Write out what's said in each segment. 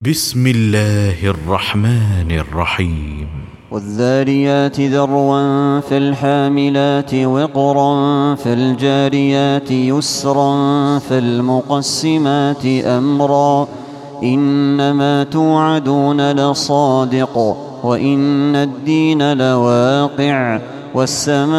بسم الله الرحمن الرحيم. والذاريات ذروا فالحاملات وقرا فالجاريات يسرا فالمقسمات أمرا إنما توعدون لصادق وإن الدين لواقع والسماء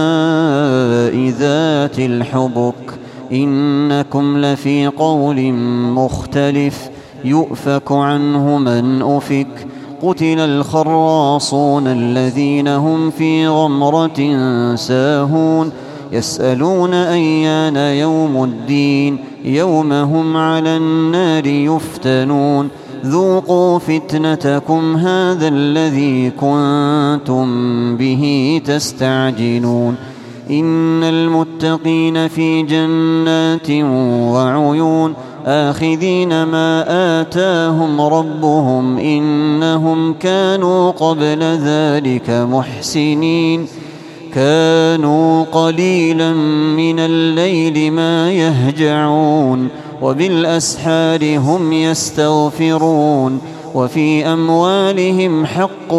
ذات الحبك إنكم لفي قول مختلف يؤفك عنه من أفك قتل الخراصون الذين هم في غمرة ساهون يسألون أيان يوم الدين يوم هم على النار يفتنون ذوقوا فتنتكم هذا الذي كنتم به تستعجلون إن المتقين في جنات وعيون آخذين ما آتاهم ربهم إنهم كانوا قبل ذلك محسنين كانوا قليلا من الليل ما يهجعون وبالأسحار هم يستغفرون وفي أموالهم حق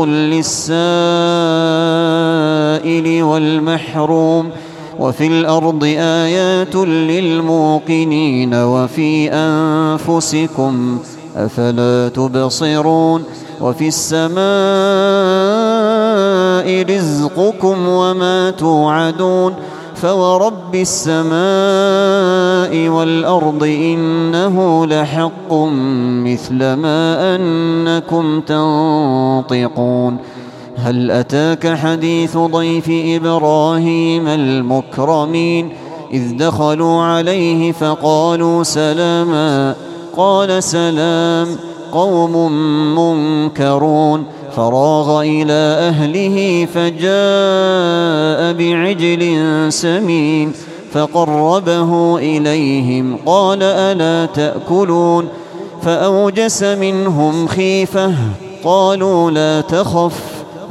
للسائل والمحروم وفي الأرض آيات للموقنين وفي أنفسكم أفلا تبصرون وفي السماء رزقكم وما توعدون فورب السماء والأرض إنه لحق مثل ما أنكم تنطقون هل أتاك حديث ضيف إبراهيم المكرمين إذ دخلوا عليه فقالوا سلاما قال سلام قوم منكرون فراغ إلى أهله فجاء بعجل سمين فقربه إليهم قال ألا تأكلون فأوجس منهم خيفة قالوا لا تخف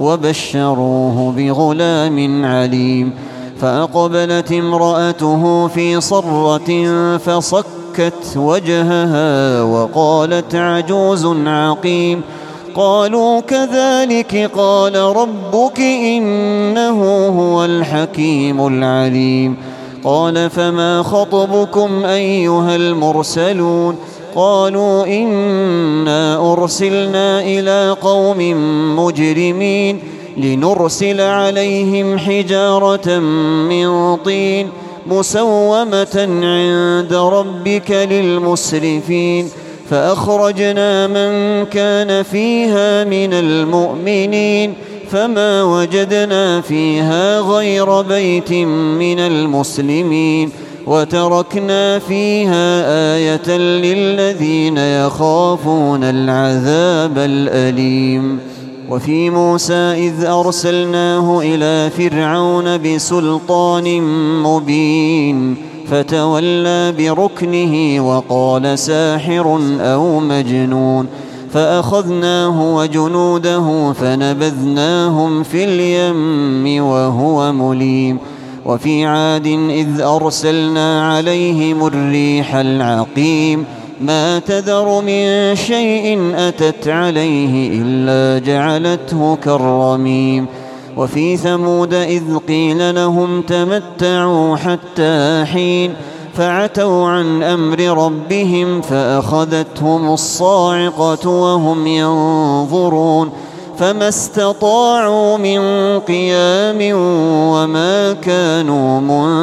وبشروه بغلام عليم فأقبلت امرأته في صرة فصكت وجهها وقالت عجوز عقيم قالوا كذلك قال ربك إنه هو الحكيم العليم قال فما خطبكم أيها المرسلون قالوا إنا أرسلنا إلى قوم مجرمين لنرسل عليهم حجارة من طين مسومة عند ربك للمسرفين فأخرجنا من كان فيها من المؤمنين فما وجدنا فيها غير بيت من المسلمين وتركنا فيها آية للذين يخافون العذاب الأليم وفي موسى إذ أرسلناه إلى فرعون بسلطان مبين فتولى بركنه وقال ساحر أو مجنون فأخذناه وجنوده فنبذناهم في اليم وهو مليم وفي عاد إذ أرسلنا عليهم الريح العقيم ما تذر من شيء أتت عليه إلا جعلته كالرميم وفي ثمود إذ قيل لهم تمتعوا حتى حين فعتوا عن أمر ربهم فأخذتهم الصاعقة وهم ينظرون فما استطاعوا من قيام وما كانوا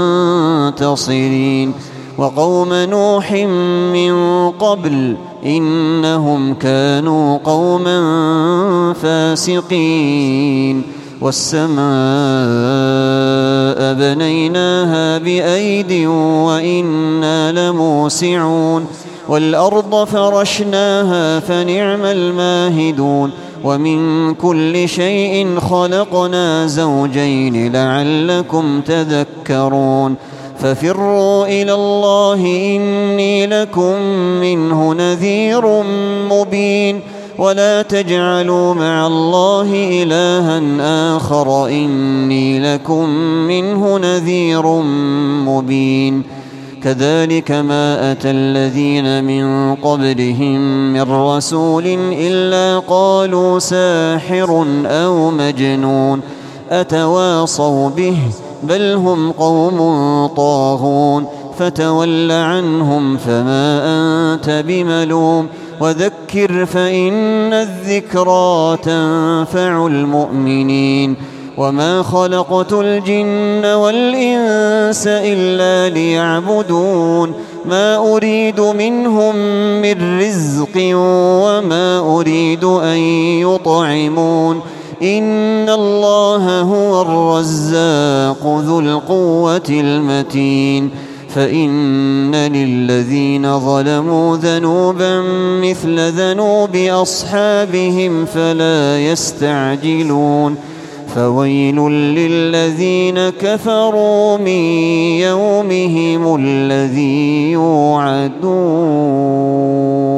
منتصرين وقوم نوح من قبل إنهم كانوا قوما فاسقين والسماء بنيناها بأيد وإنا لموسعون والأرض فرشناها فنعم الماهدون ومن كل شيء خلقنا زوجين لعلكم تذكرون ففروا إلى الله إني لكم منه نذير مبين ولا تجعلوا مع الله إلها آخر إني لكم منه نذير مبين كذلك ما أتى الذين من قبلهم من رسول إلا قالوا ساحر أو مجنون أتواصوا به بل هم قوم طاغون فتول عنهم فما أنت بملوم وذكر فإن الذكرى تنفع المؤمنين وما خلقت الجن والإنس إلا ليعبدون ما أريد منهم من رزق وما أريد أن يطعمون إن الله هو الرزاق ذو القوة المتين فإن للذين ظلموا ذنوبا مثل ذنوب أصحابهم فلا يستعجلون فويل للذين كفروا من يومهم الذي يوعدون